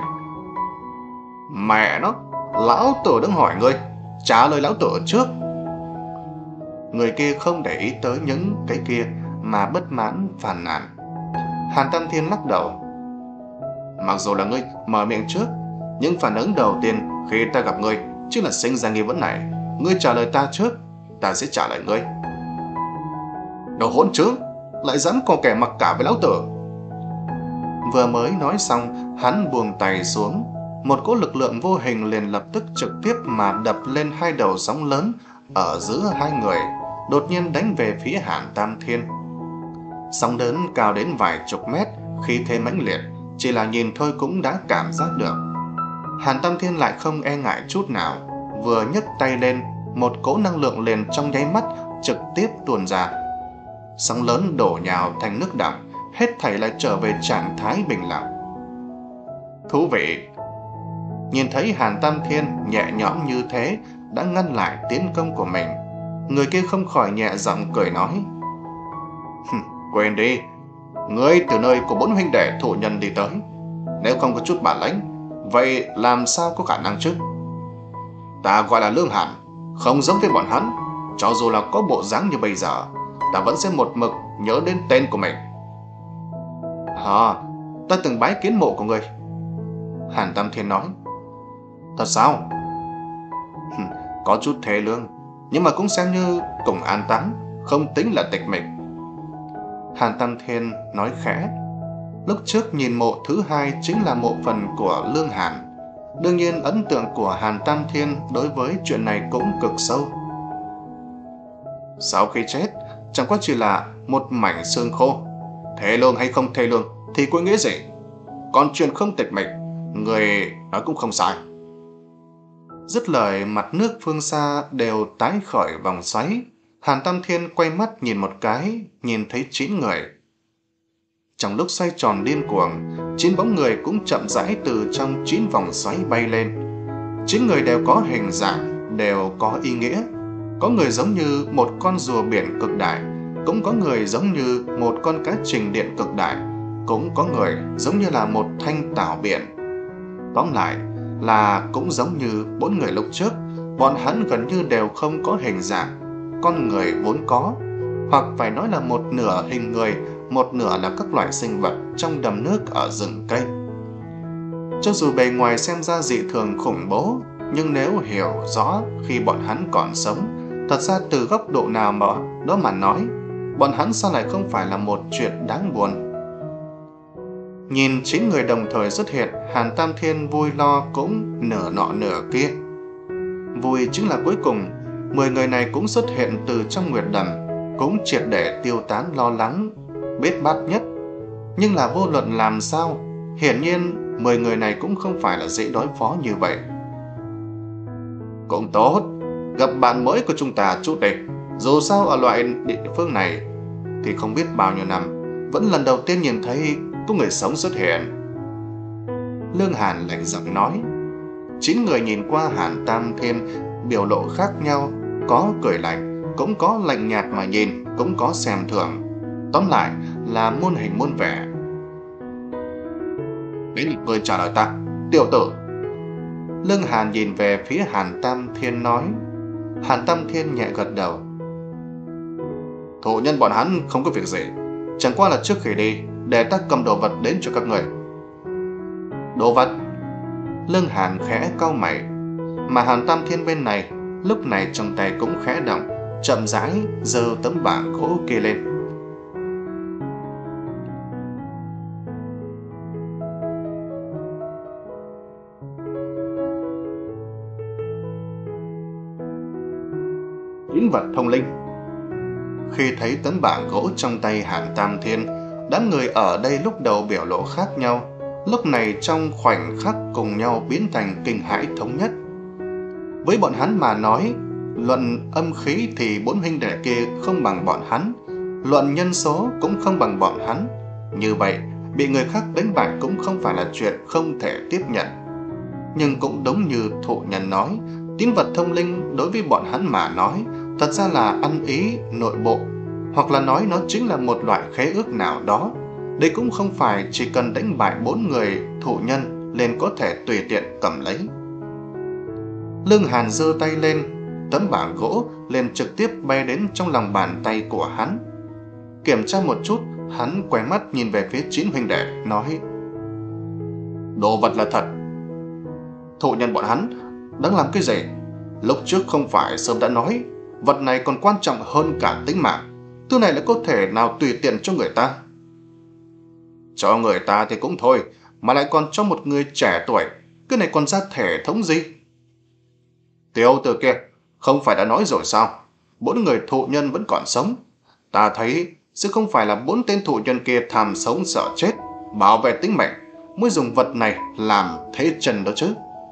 Mẹ nó, lão tử đang hỏi ngươi, trả lời lão tử trước. Người kia không để ý tới những cái kia mà bất mãn phàn nàn. Hàn Tam Thiên lắc đầu. Mặc dù là ngươi mở miệng trước, nhưng phản ứng đầu tiên khi ta gặp ngươi chính là sinh ra nghi vấn này. Ngươi trả lời ta trước, ta sẽ trả lời ngươi. Đồ hỗn trướng, lại dám có kẻ mặc cả với lão tử. Vừa mới nói xong, hắn buông tay xuống, một cỗ lực lượng vô hình liền lập tức trực tiếp mà đập lên hai đầu sóng lớn ở giữa hai người, đột nhiên đánh về phía Hàn Tam Thiên. Sóng lớn cao đến vài chục mét, khí thế mãnh liệt, chỉ là nhìn thôi cũng đã cảm giác được. Hàn Tam Thiên lại không e ngại chút nào, vừa nhấc tay lên, một cỗ năng lượng liền trong nháy mắt trực tiếp tuôn ra. Sóng lớn đổ nhào thành nước đọng, hết thảy lại trở về trạng thái bình lặng. Thú vị. Nhìn thấy Hàn Tam Thiên nhẹ nhõm như thế đã ngăn lại tiến công của mình, người kia không khỏi nhẹ giọng cười nói. Quên đi, ngươi từ nơi của bốn huynh đệ thổ nhân đi tới, nếu không có chút bản lĩnh, vậy làm sao có khả năng chứ? Ta gọi là Lương Hàn, không giống với bọn hắn. Cho dù là có bộ dáng như bây giờ, ta vẫn sẽ một mực nhớ đến tên của mình. Hả, ta từng bái kiến mộ của ngươi. Hàn Tam Thiên nói. Thật sao? Có chút thê lương, nhưng mà cũng xem như cùng an táng, không tính là tịch mịch. Hàn Tam Thiên nói khẽ. Lúc trước nhìn mộ thứ hai chính là mộ phần của Lương Hàn. Đương nhiên ấn tượng của Hàn Tam Thiên đối với chuyện này cũng cực sâu. Sau khi chết, chẳng qua chỉ là một mảnh xương khô. Thê lương hay không thê lương thì có nghĩa gì? Còn chuyện không tịch mịch, người nói cũng không sai. Dứt lời, mặt nước phương xa đều tái khởi vòng xoáy. Hàn Tam Thiên quay mắt nhìn một cái, nhìn thấy chín người. Trong lúc xoay tròn điên cuồng, chín bóng người cũng chậm rãi từ trong chín vòng xoáy bay lên. Chín người đều có hình dạng, đều có ý nghĩa. Có người giống như một con rùa biển cực đại, cũng có người giống như một con cá trình điện cực đại, cũng có người giống như là một thanh tảo biển. Tóm lại là cũng giống như bốn người lúc trước, bọn hắn gần như đều không có hình dạng, con người vốn có, hoặc phải nói là một nửa hình người, một nửa là các loại sinh vật trong đầm nước ở rừng cây. Cho dù bề ngoài xem ra dị thường khủng bố, nhưng nếu hiểu rõ khi bọn hắn còn sống, thật ra từ góc độ nào mà đó mà nói, bọn hắn sao lại không phải là một chuyện đáng buồn. Nhìn chín người đồng thời xuất hiện, Hàn Tam Thiên vui lo cũng nửa nọ nửa kia. Vui chính là cuối cùng, mười người này cũng xuất hiện từ trong nguyệt đầm, cũng triệt để tiêu tán lo lắng, bết bát nhất. Nhưng là vô luận làm sao, hiển nhiên mười người này cũng không phải là dễ đối phó như vậy. Cũng tốt, gặp bạn mới của chúng ta chút đây. Dù sao ở loại địa phương này thì không biết bao nhiêu năm, vẫn lần đầu tiên nhìn thấy có người sống xuất hiện. Lương Hàn lạnh giọng nói. Chín người nhìn qua Hàn Tam Thiên, biểu lộ khác nhau, có cười lạnh, cũng có lạnh nhạt mà nhìn, cũng có xem thường. Tóm lại là muôn hình muôn vẻ. Đến lượt người trả lời ta, tiểu tử. Lương Hàn nhìn về phía Hàn Tam Thiên nói. Hàn Tam Thiên nhẹ gật đầu. Thổ nhân bọn hắn không có việc gì, chẳng qua là trước khi đi để ta cầm đồ vật đến cho các người. Đồ vật? Lương Hàn khẽ cau mày, mà Hàn Tam Thiên bên này lúc này trong tay cũng khẽ động, chậm rãi giơ tấm bảng gỗ kia lên. Tín vật thông linh. Khi thấy tấm bảng gỗ trong tay Hàn Tam Thiên, đám người ở đây lúc đầu biểu lộ khác nhau, lúc này trong khoảnh khắc cùng nhau biến thành kinh hãi thống nhất. Với bọn hắn mà nói, luận âm khí thì bốn huynh đệ kia không bằng bọn hắn, luận nhân số cũng không bằng bọn hắn. Như vậy, bị người khác đánh bại cũng không phải là chuyện không thể tiếp nhận. Nhưng cũng đúng như thụ nhân nói, tín vật thông linh đối với bọn hắn mà nói, thật ra là ăn ý nội bộ, hoặc là nói nó chính là một loại khế ước nào đó. Đây cũng không phải chỉ cần đánh bại bốn người thụ nhân liền có thể tùy tiện cầm lấy. Lương Hàn giơ tay lên, tấm bảng gỗ liền trực tiếp bay đến trong lòng bàn tay của hắn. Kiểm tra một chút, hắn quay mắt nhìn về phía chín huynh đệ, nói: Đồ vật là thật. Thụ nhân bọn hắn đang làm cái gì? Lúc trước không phải sớm đã nói vật này còn quan trọng hơn cả tính mạng, thứ này lại có thể nào tùy tiện cho người ta? Cho người ta thì cũng thôi, mà lại còn cho một người trẻ tuổi, cái này còn ra thể thống gì? Tiểu tử kia, không phải đã nói rồi sao? Bốn người thụ nhân vẫn còn sống. Ta thấy sẽ không phải là bốn tên thụ nhân kia tham sống sợ chết, bảo vệ tính mệnh mới dùng vật này làm thế chân đó chứ.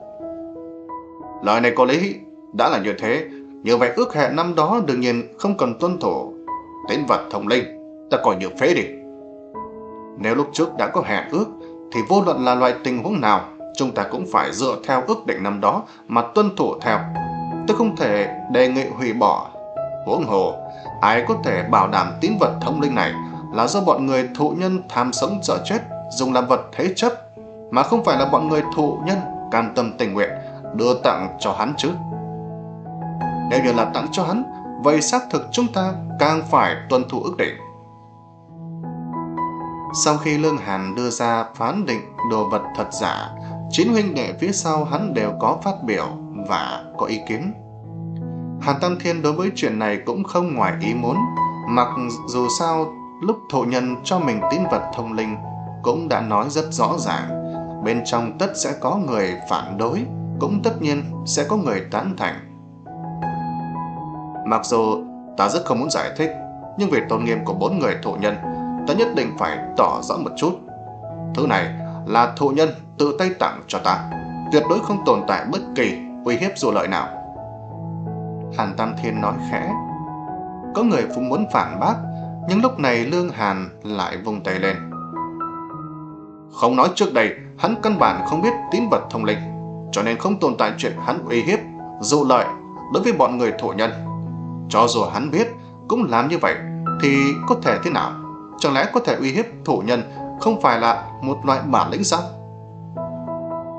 Lời này có lý, đã là như thế, như vậy ước hẹn năm đó đương nhiên không cần tuân thủ. Tín vật thông linh, ta coi như phế đi. Nếu lúc trước đã có hẹn ước, thì vô luận là loại tình huống nào, chúng ta cũng phải dựa theo ước định năm đó mà tuân thủ theo. Tôi không thể đề nghị hủy bỏ. Huống hồ, ai có thể bảo đảm tín vật thông linh này là do bọn người thụ nhân tham sống sợ chết dùng làm vật thế chấp, mà không phải là bọn người thụ nhân cam tâm tình nguyện đưa tặng cho hắn chứ. Nếu như là tặng cho hắn, vậy xác thực chúng ta càng phải tuân thủ ước định. Sau khi Lương Hàn đưa ra phán định đồ vật thật giả, chín huynh đệ phía sau hắn đều có phát biểu và có ý kiến. Hàn Tam Thiên đối với chuyện này cũng không ngoài ý muốn, mặc dù sao lúc thụ nhân cho mình tín vật thông linh cũng đã nói rất rõ ràng, bên trong tất sẽ có người phản đối, cũng tất nhiên sẽ có người tán thành. Mặc dù ta rất không muốn giải thích, nhưng vì tôn nghiêm của bốn người thụ nhân, ta nhất định phải tỏ rõ một chút. Thứ này là thụ nhân tự tay tặng cho ta, tuyệt đối không tồn tại bất kỳ uy hiếp dù lợi nào. Hàn Tam Thiên nói khẽ. Có người cũng muốn phản bác, nhưng lúc này Lương Hàn lại vung tay lên. Không nói trước đây, hắn căn bản không biết tín vật thông linh, cho nên không tồn tại chuyện hắn uy hiếp, dụ lợi đối với bọn người thụ nhân. Cho dù hắn biết, cũng làm như vậy, thì có thể thế nào? Chẳng lẽ có thể uy hiếp thụ nhân không phải là một loại bản lĩnh sao?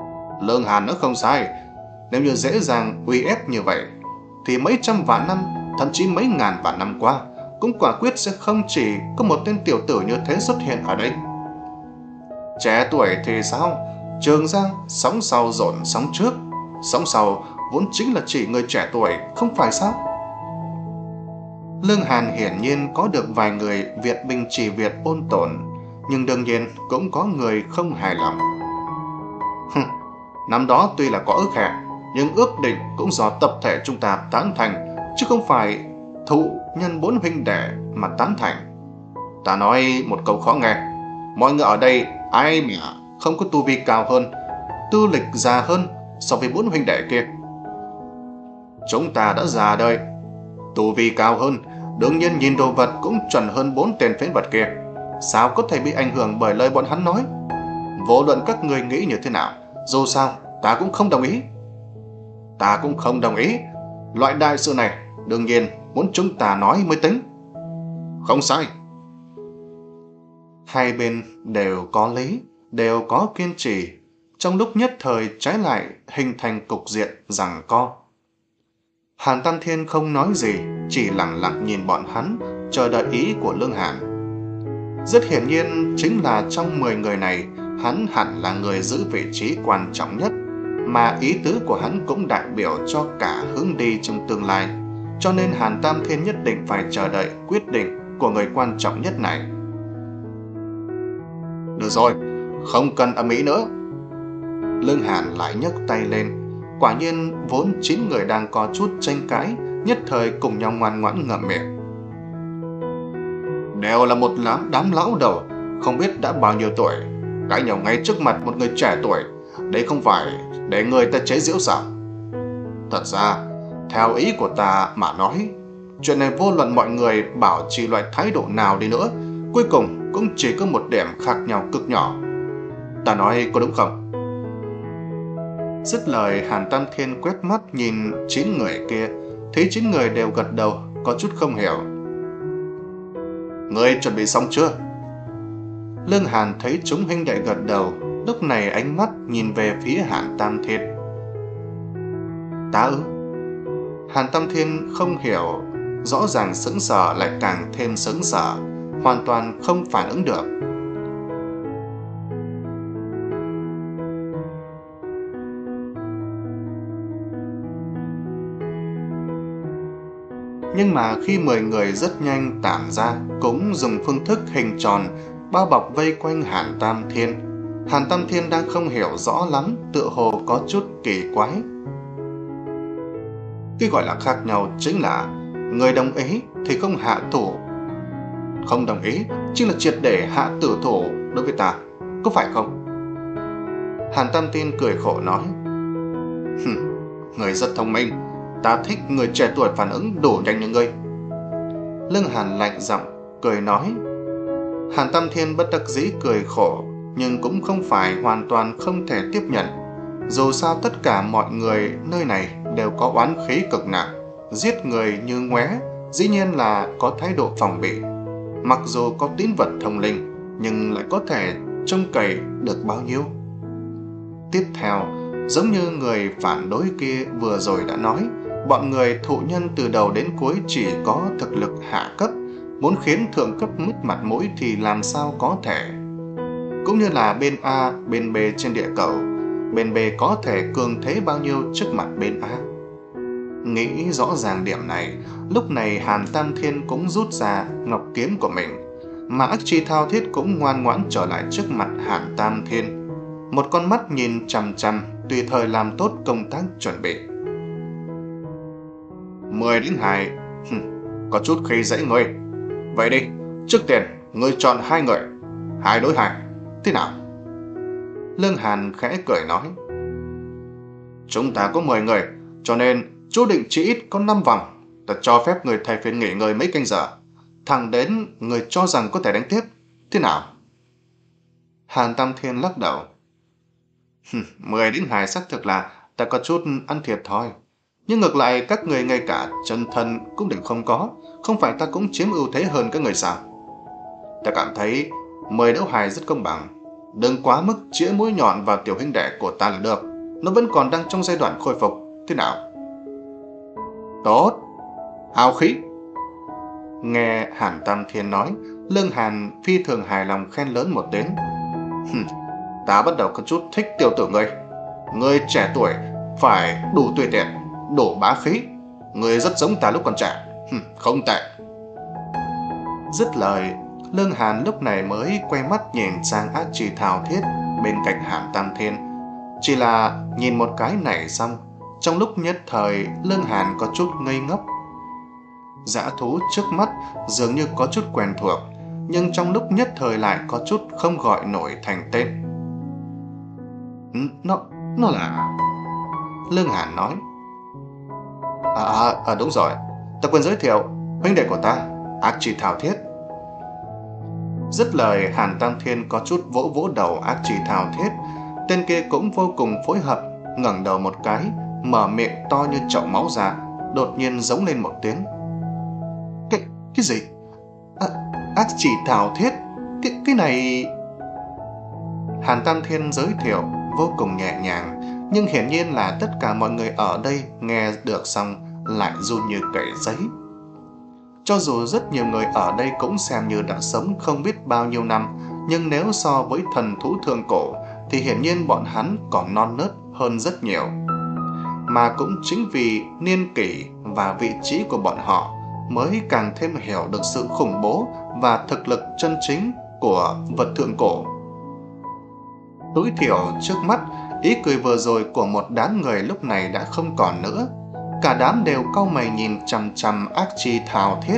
Lương Hàn nói không sai, nếu như dễ dàng uy ép như vậy, thì mấy trăm vạn năm thậm chí mấy ngàn vạn năm qua, cũng quả quyết sẽ không chỉ có một tên tiểu tử như thế xuất hiện ở đây. Trẻ tuổi thì sao? Trường Giang sóng sau dồn sóng trước, sóng sau vốn chính là chỉ người trẻ tuổi, không phải sao? Lương Hàn hiển nhiên có được vài người viện binh chỉ Việt ôn tồn, nhưng đương nhiên cũng có người không hài lòng. Năm đó tuy là có ước hẹn, nhưng ước định cũng do tập thể chúng ta tán thành, chứ không phải thụ nhân bốn huynh đệ mà tán thành. Ta nói một câu khó nghe, mọi người ở đây ai mà không có tu vi cao hơn, tư lịch già hơn so với bốn huynh đệ kia. Chúng ta đã già đời, tu vi cao hơn, đương nhiên nhìn đồ vật cũng chuẩn hơn bốn tên phế vật kia. Sao có thể bị ảnh hưởng bởi lời bọn hắn nói? Vô luận các người nghĩ như thế nào, dù sao ta cũng không đồng ý. Ta cũng không đồng ý. Loại đại sự này đương nhiên muốn chúng ta nói mới tính. Không sai. Hai bên đều có lý, đều có kiên trì. Trong lúc nhất thời trái lại hình thành cục diện giằng co. Hàn Tam Thiên không nói gì, chỉ lặng lặng nhìn bọn hắn, chờ đợi ý của Lương Hàn. Rất hiển nhiên chính là trong mười người này, hắn hẳn là người giữ vị trí quan trọng nhất, mà ý tứ của hắn cũng đại biểu cho cả hướng đi trong tương lai, cho nên Hàn Tam Thiên nhất định phải chờ đợi quyết định của người quan trọng nhất này. Được rồi, không cần ầm ĩ nữa. Lương Hàn lại nhấc tay lên. Quả nhiên vốn chín người đang có chút tranh cãi, nhất thời cùng nhau ngoan ngoãn ngậm miệng. Đều là một đám, đám lão đầu, không biết đã bao nhiêu tuổi, cãi nhau ngay trước mặt một người trẻ tuổi. Đấy không phải để người ta chế giễu sao? Thật ra, theo ý của ta mà nói, chuyện này vô luận mọi người bảo trì loại thái độ nào đi nữa, cuối cùng cũng chỉ có một điểm khác nhau cực nhỏ. Ta nói có đúng không? Dứt lời, Hàn Tam Thiên quét mắt nhìn chín người kia, thấy chín người đều gật đầu, có chút không hiểu. Ngươi chuẩn bị xong chưa? Lương Hàn thấy chúng huynh đệ gật đầu, lúc này ánh mắt nhìn về phía Hàn Tam Thiên. Ta ư? Hàn Tam Thiên không hiểu, rõ ràng sững sờ lại càng thêm sững sờ, hoàn toàn không phản ứng được. Nhưng mà khi mười người rất nhanh tản ra, cũng dùng phương thức hình tròn bao bọc vây quanh Hàn Tam Thiên. Hàn Tam Thiên đang không hiểu rõ lắm, tựa hồ có chút kỳ quái. Cái gọi là khác nhau chính là người đồng ý thì không hạ thủ, không đồng ý chính là triệt để hạ tử thủ đối với ta, có phải không? Hàn Tam Thiên cười khổ nói. Người rất thông minh, ta thích người trẻ tuổi phản ứng đủ nhanh như ngươi. Lương Hàn lạnh giọng cười nói. Hàn Tam Thiên bất đắc dĩ cười khổ, nhưng cũng không phải hoàn toàn không thể tiếp nhận. Dù sao tất cả mọi người nơi này đều có oán khí cực nặng, giết người như ngoé, dĩ nhiên là có thái độ phòng bị. Mặc dù có tín vật thông linh, nhưng lại có thể trông cậy được bao nhiêu. Tiếp theo, giống như người phản đối kia vừa rồi đã nói, bọn người thụ nhân từ đầu đến cuối chỉ có thực lực hạ cấp, muốn khiến thượng cấp mất mặt mũi thì làm sao có thể. Cũng như là bên A, bên B trên địa cầu, bên B có thể cường thế bao nhiêu trước mặt bên A. Nghĩ rõ ràng điểm này, lúc này Hàn Tam Thiên cũng rút ra ngọc kiếm của mình, mà Ác Chi Thao Thiết cũng ngoan ngoãn trở lại trước mặt Hàn Tam Thiên. Một con mắt nhìn chằm chằm, tùy thời làm tốt công tác chuẩn bị. Mười đến hai, có chút khi dễ ngươi. Vậy đi, trước tiên, ngươi chọn hai người, hai đối hai, thế nào? Lương Hàn khẽ cười nói. Chúng ta có mười người, cho nên chú định chỉ ít có năm vòng. Ta cho phép người thay phiên nghỉ ngơi mấy canh giờ. Thẳng đến người cho rằng có thể đánh tiếp, thế nào? Hàn Tam Thiên lắc đầu. Mười đến hai xác thực là ta có chút ăn thiệt thôi. Nhưng ngược lại các người ngay cả chân thân cũng đừng không có, không phải ta cũng chiếm ưu thế hơn các người sao? Ta cảm thấy mười đấu hài rất công bằng. Đừng quá mức chĩa mũi nhọn vào tiểu huynh đệ của ta là được. Nó vẫn còn đang trong giai đoạn khôi phục, thế nào? Tốt. Hào khí. Nghe Hàn Tam Thiên nói, Lương Hàn phi thường hài lòng khen lớn một tiếng. Ta bắt đầu có chút thích tiểu tử ngươi. Ngươi trẻ tuổi, phải đủ tùy tiện, đủ bá khí. Ngươi rất giống ta lúc còn trẻ. Không tệ. Dứt lời, Lương Hàn lúc này mới quay mắt nhìn sang ác trì thao thiết bên cạnh Hàn Tam Thiên. Chỉ là nhìn một cái này xong, trong lúc nhất thời Lương Hàn có chút ngây ngốc. Dã thú trước mắt dường như có chút quen thuộc, nhưng trong lúc nhất thời lại có chút không gọi nổi thành tên. Nó, nó là... Lương Hàn nói. À, à, à đúng rồi, ta quên giới thiệu, huynh đệ của ta, ác trì thao thiết. Dứt lời, Hàn Tam Thiên có chút vỗ vỗ đầu ác trì thao thiết. Tên kia cũng vô cùng phối hợp, ngẩng đầu một cái, mở miệng to như chậu máu ra, đột nhiên giống lên một tiếng. Cái, cái gì? À, ác trì thao thiết? Cái, cái này... Hàn Tam Thiên giới thiệu vô cùng nhẹ nhàng, nhưng hiển nhiên là tất cả mọi người ở đây nghe được xong lại run như cầy giấy. Cho dù rất nhiều người ở đây cũng xem như đã sống không biết bao nhiêu năm, nhưng nếu so với thần thú thượng cổ thì hiển nhiên bọn hắn còn non nớt hơn rất nhiều. Mà cũng chính vì niên kỷ và vị trí của bọn họ mới càng thêm hiểu được sự khủng bố và thực lực chân chính của vật thượng cổ. Tối thiểu trước mắt, ý cười vừa rồi của một đám người lúc này đã không còn nữa. Cả đám đều cau mày nhìn chằm chằm ác trì thao thiết.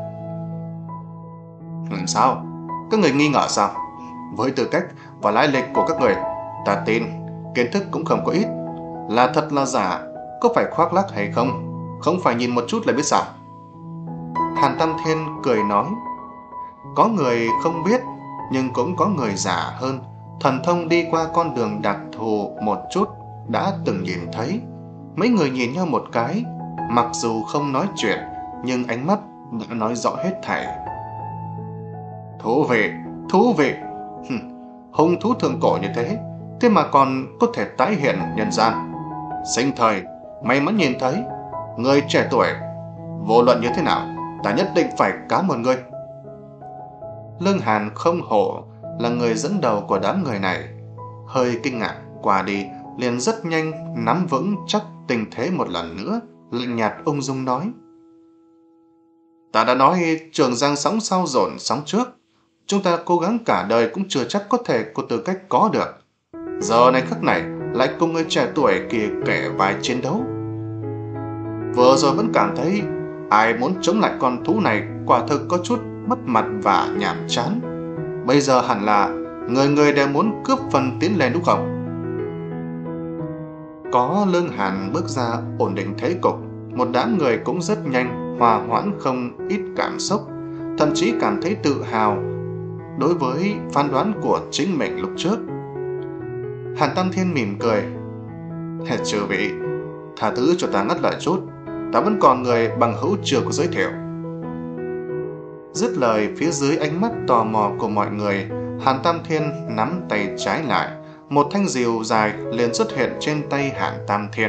Làm sao? Các người nghi ngờ sao? Với tư cách và lai lịch của các người, ta tin kiến thức cũng không có ít. Là thật là giả, có phải khoác lác hay không? Không phải nhìn một chút là biết sao? Hàn Tam Thiên cười nói. Có người không biết, nhưng cũng có người giả hơn. Thần thông đi qua con đường đặc thù một chút đã từng nhìn thấy. Mấy người nhìn nhau một cái, mặc dù không nói chuyện, nhưng ánh mắt đã nói rõ hết thảy. Thú vị, thú vị. Hung thú thượng cổ như thế, thế mà còn có thể tái hiện nhân gian. Sinh thời, may mắn nhìn thấy. Người trẻ tuổi, vô luận như thế nào, ta nhất định phải cảm ơn ngươi. Lương Hàn không hổ là người dẫn đầu của đám người này. Hơi kinh ngạc qua đi, liền rất nhanh nắm vững chắc tình thế một lần nữa, lạnh nhạt ung dung nói. Ta đã nói Trường Giang sóng sau dồn sóng trước. Chúng ta cố gắng cả đời cũng chưa chắc có thể có tư cách có được. Giờ này khắc này lại cùng người trẻ tuổi kia kể vai chiến đấu. Vừa rồi vẫn cảm thấy ai muốn chống lại con thú này quả thực có chút mất mặt và nhàm chán. Bây giờ hẳn là người người đều muốn cướp phần tiến lên đúng không? Có Lương Hàn bước ra ổn định thế cục, một đám người cũng rất nhanh hòa hoãn không ít cảm xúc, thậm chí cảm thấy tự hào đối với phán đoán của chính mình lúc trước. Hàn Tam Thiên mỉm cười. Chư vị, tha thứ cho ta ngắt lời chút, ta vẫn còn người bằng hữu chưa có giới thiệu. Dứt lời, phía dưới ánh mắt tò mò của mọi người, Hàn Tam Thiên nắm tay trái lại, một thanh rìu dài liền xuất hiện trên tay Hàn Tam Thiên.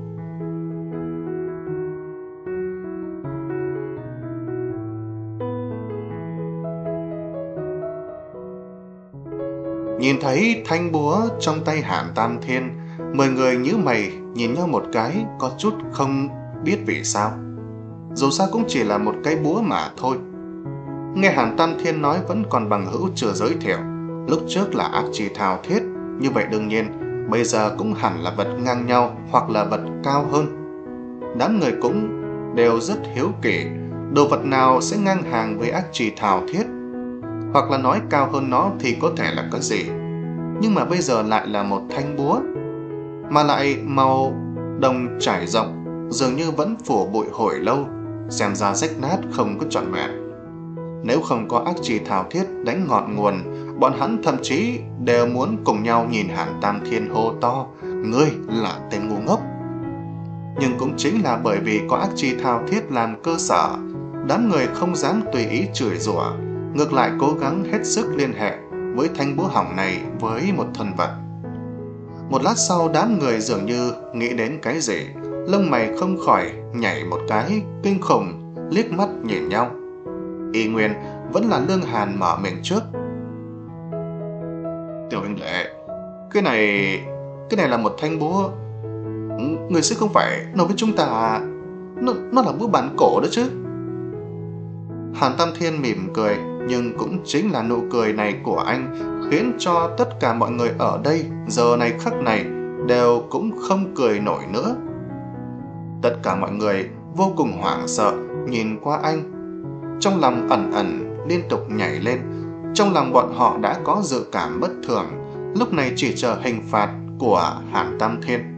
Nhìn thấy thanh búa trong tay Hàn Tam Thiên, mười người nhíu mày nhìn nhau một cái, có chút không biết vì sao. Dù sao cũng chỉ là một cái búa mà thôi. Nghe Hàn Tam Thiên nói vẫn còn bằng hữu chưa giới thiệu, lúc trước là ác trì thao thiết, như vậy đương nhiên bây giờ cũng hẳn là vật ngang nhau hoặc là vật cao hơn. Đám người cũng đều rất hiếu kỳ, đồ vật nào sẽ ngang hàng với ác trì thao thiết, hoặc là nói cao hơn nó thì có thể là cái gì. Nhưng mà bây giờ lại là một thanh búa, mà lại màu đồng trải rộng, dường như vẫn phủ bụi hồi lâu, xem ra rách nát không có trọn vẹn. Nếu không có ác trì thao thiết đánh ngọn nguồn, bọn hắn thậm chí đều muốn cùng nhau nhìn Hàn Tam Thiên hô to, ngươi là tên ngu ngốc. Nhưng cũng chính là bởi vì có ác trì thao thiết làm cơ sở, đám người không dám tùy ý chửi rủa, ngược lại cố gắng hết sức liên hệ với thanh búa hỏng này với một thân vật. Một lát sau, đám người dường như nghĩ đến cái gì, lông mày không khỏi nhảy một cái kinh khủng, liếc mắt nhìn nhau. Y nguyên vẫn là Lương Hàn mở miệng trước. Tiểu huynh đệ, cái này, cái này là một thanh búa. Người sẽ không phải nói với chúng ta nó, nó là búa bản cổ đó chứ? Hàn Tam Thiên mỉm cười, nhưng cũng chính là nụ cười này của anh khiến cho tất cả mọi người ở đây giờ này khắc này đều cũng không cười nổi nữa. Tất cả mọi người vô cùng hoảng sợ nhìn qua anh, trong lòng ẩn ẩn liên tục nhảy lên. Trong lòng bọn họ đã có dự cảm bất thường, lúc này chỉ chờ hình phạt của Hàn Tam Thiên.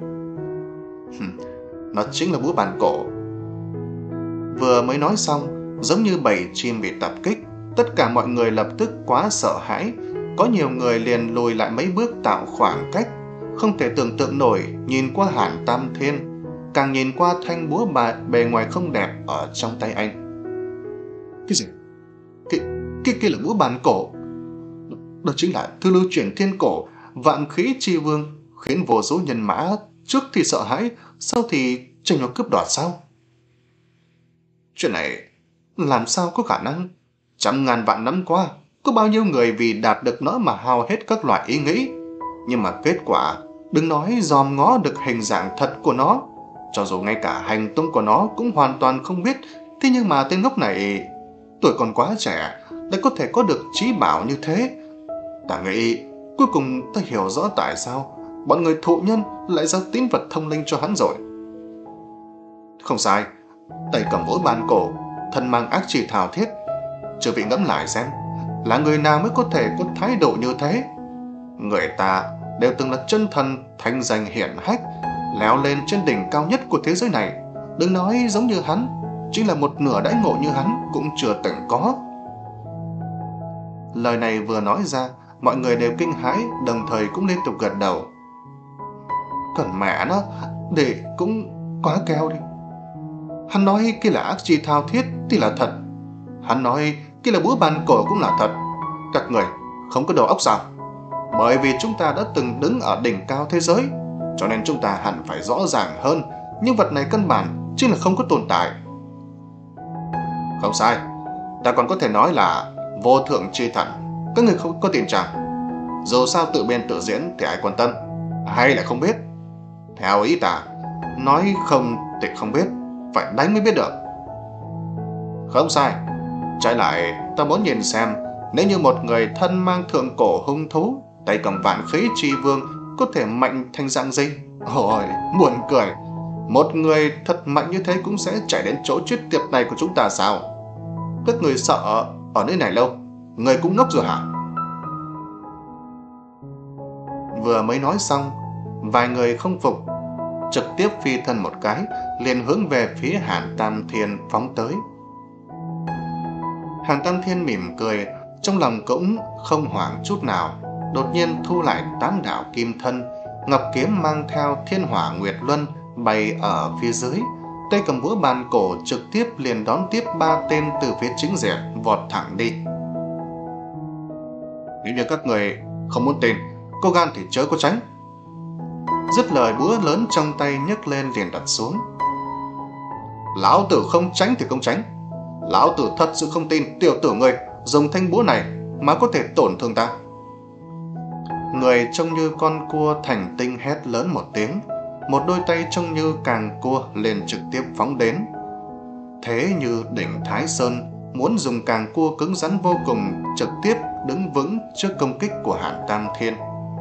Nó chính là búa bản cổ. Vừa mới nói xong, giống như bầy chim bị tập kích, tất cả mọi người lập tức quá sợ hãi. Có nhiều người liền lùi lại mấy bước tạo khoảng cách, không thể tưởng tượng nổi nhìn qua Hàn Tam Thiên, càng nhìn qua thanh búa bà bề ngoài không đẹp ở trong tay anh. Cái gì? Cái, cái kia là búa bản cổ. Đó chính là thư lưu truyền thiên cổ Vạn Khí Chi Vương, khiến vô số nhân mã trước thì sợ hãi, sau thì tranh nó cướp đoạt sao? Chuyện này làm sao có khả năng? Trăm ngàn vạn năm qua, có bao nhiêu người vì đạt được nó mà hao hết các loại ý nghĩ, nhưng mà kết quả đừng nói dòm ngó được hình dạng thật của nó, cho dù ngay cả hành tung của nó cũng hoàn toàn không biết. Thế nhưng mà tên ngốc này tuổi còn quá trẻ đã có thể có được trí bảo như thế. Ta nghĩ cuối cùng ta hiểu rõ tại sao bọn người thụ nhân lại giao tín vật thông linh cho hắn rồi. Không sai, tay cầm búa bản cổ, thân mang ác chỉ thảo thiết. Chư vị ngẫm lại xem, là người nào mới có thể có thái độ như thế? Người ta đều từng là chân thần thanh danh hiển hách, leo lên trên đỉnh cao nhất của thế giới này. Đừng nói giống như hắn, chính là một nửa đãi ngộ như hắn cũng chưa từng có. Lời này vừa nói ra, mọi người đều kinh hãi, đồng thời cũng liên tục gật đầu. Còn mẹ nó, để cũng quá keo đi. Hắn nói kia là ác chi thao thiết thì là thật, hắn nói kia là búa bản cổ cũng là thật. Các người không có đầu óc sao? Bởi vì chúng ta đã từng đứng ở đỉnh cao thế giới, cho nên chúng ta hẳn phải rõ ràng hơn, nhưng vật này căn bản chính là không có tồn tại. Không sai, ta còn có thể nói là vô thượng chi thần. Các người không có tin chăng? Dù sao tự biên tự diễn thì ai quan tâm, hay là không biết? Theo ý ta, nói không thì không biết, phải đánh mới biết được. Không sai, trái lại ta muốn nhìn xem, nếu như một người thân mang thượng cổ hung thú, tay cầm Vạn Khí Chi Vương có thể mạnh thành dạng gì? Ôi, buồn cười. Một người thật mạnh như thế cũng sẽ chạy đến chỗ chết tiệt này của chúng ta sao? Các người sợ ở nơi này lâu, người cũng ngốc rồi hả? Vừa mới nói xong, vài người không phục, trực tiếp phi thân một cái, liền hướng về phía Hàn Tam Thiên phóng tới. Hàn Tam Thiên mỉm cười, trong lòng cũng không hoảng chút nào, đột nhiên thu lại tám đạo kim thân, ngọc kiếm mang theo thiên hỏa nguyệt luân bay ở phía dưới, tay cầm búa bản cổ trực tiếp liền đón tiếp ba tên từ phía chính diện vọt thẳng đi. Nếu như các người không muốn tin, có gan thì chớ có tránh. Dứt lời, búa lớn trong tay nhấc lên liền đặt xuống. Lão tử không tránh thì không tránh. Lão tử thật sự không tin tiểu tử người dùng thanh búa này mà có thể tổn thương ta. Người trông như con cua thành tinh hét lớn một tiếng, một đôi tay trông như càng cua liền trực tiếp phóng đến. Thế như đỉnh Thái Sơn muốn dùng càng cua cứng rắn vô cùng, trực tiếp đứng vững trước công kích của Hàn Tam Thiên.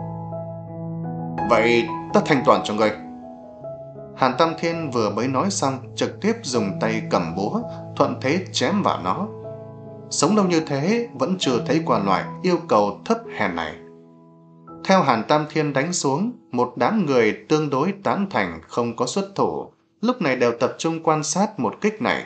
Vậy ta thanh toàn cho ngươi. Hàn Tam Thiên vừa mới nói xong, trực tiếp dùng tay cầm búa, thuận thế chém vào nó. Sống lâu như thế vẫn chưa thấy qua loại yêu cầu thấp hèn này. Theo Hàn Tam Thiên đánh xuống, một đám người tương đối tán thành không có xuất thủ, lúc này đều tập trung quan sát một kích này.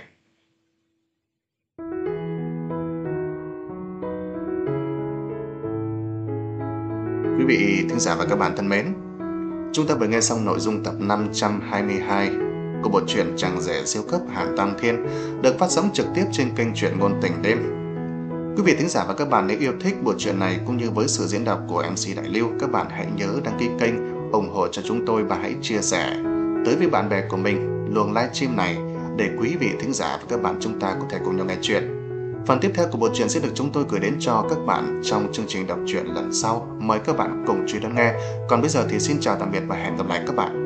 Quý vị thính giả và các bạn thân mến, chúng ta vừa nghe xong nội dung tập năm trăm hai mươi hai của bộ truyện Chàng Rể Siêu Cấp Hàn Tam Thiên, được phát sóng trực tiếp trên kênh Truyện Ngôn Tình Đêm. Quý vị thính giả và các bạn nếu yêu thích bộ truyện này cũng như với sự diễn đọc của em xê Đại Lưu, các bạn hãy nhớ đăng ký kênh, ủng hộ cho chúng tôi và hãy chia sẻ tới với bạn bè của mình luồng livestream này để quý vị thính giả và các bạn chúng ta có thể cùng nhau nghe chuyện. Phần tiếp theo của bộ truyện sẽ được chúng tôi gửi đến cho các bạn trong chương trình đọc truyện lần sau. Mời các bạn cùng chú ý đón nghe. Còn bây giờ thì xin chào tạm biệt và hẹn gặp lại các bạn.